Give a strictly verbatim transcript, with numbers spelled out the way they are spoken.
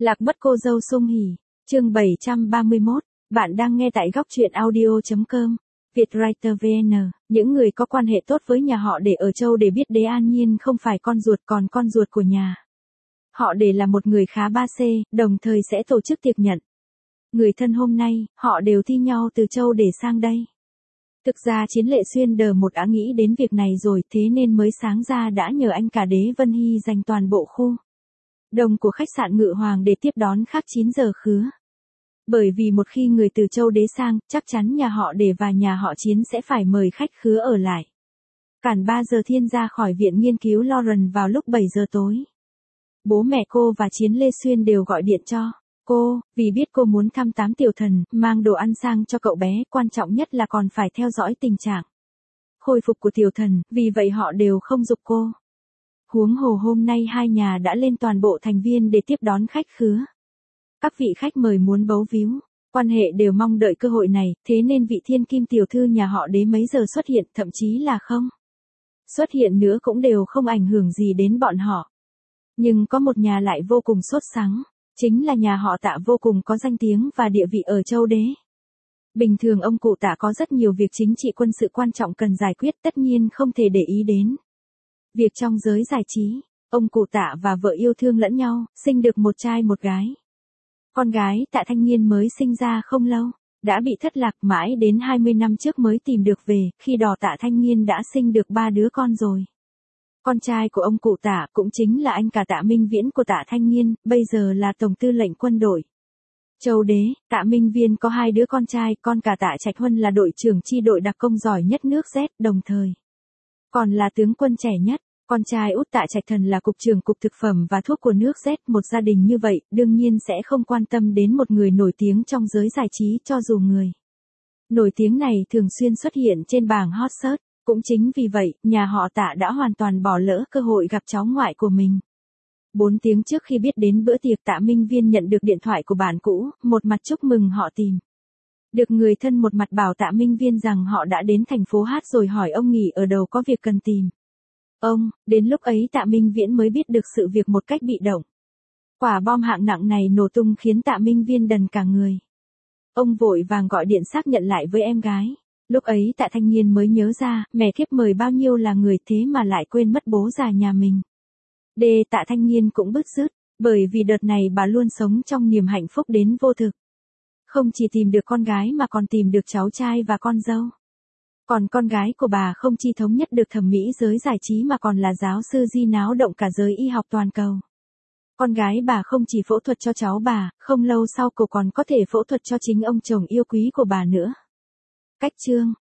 Lạc mất cô dâu Sung Hỉ, chương bảy trăm ba mươi mốt, bạn đang nghe tại góc truyện audio chấm com, Vietwriter vê en, những người có quan hệ tốt với nhà họ Để ở Châu Để biết Đế An Nhiên không phải con ruột còn con ruột của nhà. Họ Để là một người khá ba xê, đồng thời sẽ tổ chức tiệc nhận. Người thân hôm nay, họ đều thi nhau từ Châu Để sang đây. Thực ra Chiến Lệ Xuyên đờ một đã nghĩ đến việc này rồi, thế nên mới sáng ra đã nhờ anh cả Đế Vân Hy dành toàn bộ khu đồng của khách sạn Ngự Hoàng để tiếp đón khác chín giờ khứa. Bởi vì một khi người từ Châu Đế sang, chắc chắn nhà họ Để và nhà họ Chiến sẽ phải mời khách khứa ở lại. Cản ba giờ Thiên ra khỏi viện nghiên cứu Lawrence vào lúc bảy giờ tối. Bố mẹ cô và Chiến Lê Xuyên đều gọi điện cho cô, vì biết cô muốn thăm tám tiểu thần, mang đồ ăn sang cho cậu bé, quan trọng nhất là còn phải theo dõi tình trạng khôi phục của tiểu thần, vì vậy họ đều không giục cô. Huống hồ hôm nay hai nhà đã lên toàn bộ thành viên để tiếp đón khách khứa. Các vị khách mời muốn bấu víu, quan hệ đều mong đợi cơ hội này, thế nên vị thiên kim tiểu thư nhà họ Đế mấy giờ xuất hiện, thậm chí là không xuất hiện nữa cũng đều không ảnh hưởng gì đến bọn họ. Nhưng có một nhà lại vô cùng sốt sắng, chính là nhà họ Tạ vô cùng có danh tiếng và địa vị ở Châu Đế. Bình thường ông cụ Tạ có rất nhiều việc chính trị quân sự quan trọng cần giải quyết, tất nhiên không thể để ý đến việc trong giới giải trí. Ông cụ Tạ và vợ yêu thương lẫn nhau, sinh được một trai một gái. Con gái Tạ Thanh Nghiên mới sinh ra không lâu, đã bị thất lạc mãi đến hai mươi năm trước mới tìm được về, khi đó Tạ Thanh Nghiên đã sinh được ba đứa con rồi. Con trai của ông cụ Tạ cũng chính là anh cả Tạ Minh Viễn của Tạ Thanh Nghiên, bây giờ là tổng tư lệnh quân đội Châu Đế. Tạ Minh Viên có hai đứa con trai, con cả Tạ Trạch Huân là đội trưởng chi đội đặc công giỏi nhất nước Z, đồng thời còn là tướng quân trẻ nhất. Con trai út Tạ Trạch Thần là cục trưởng cục thực phẩm và thuốc của nước Z. Một gia đình như vậy, đương nhiên sẽ không quan tâm đến một người nổi tiếng trong giới giải trí, cho dù người nổi tiếng này thường xuyên xuất hiện trên bảng hot search. Cũng chính vì vậy, nhà họ Tạ đã hoàn toàn bỏ lỡ cơ hội gặp cháu ngoại của mình. Bốn tiếng trước khi biết đến bữa tiệc, Tạ Minh Viên nhận được điện thoại của bạn cũ, một mặt chúc mừng họ tìm được người thân, một mặt bảo Tạ Minh Viên rằng họ đã đến thành phố Hát rồi hỏi ông nghỉ ở đâu có việc cần tìm ông. Đến lúc ấy Tạ Minh Viễn mới biết được sự việc một cách bị động. Quả bom hạng nặng này nổ tung khiến Tạ Minh Viên đần cả người. Ông vội vàng gọi điện xác nhận lại với em gái. Lúc ấy Tạ Thanh Nghiên mới nhớ ra, mẹ kiếp mời bao nhiêu là người thế mà lại quên mất bố già nhà mình. Đê Tạ Thanh Nghiên cũng bứt rứt, bởi vì đợt này bà luôn sống trong niềm hạnh phúc đến vô thực. Không chỉ tìm được con gái mà còn tìm được cháu trai và con dâu. Còn con gái của bà không chỉ thống nhất được thẩm mỹ giới giải trí mà còn là giáo sư di náo động cả giới y học toàn cầu. Con gái bà không chỉ phẫu thuật cho cháu bà, không lâu sau cô còn có thể phẫu thuật cho chính ông chồng yêu quý của bà nữa. Cách chương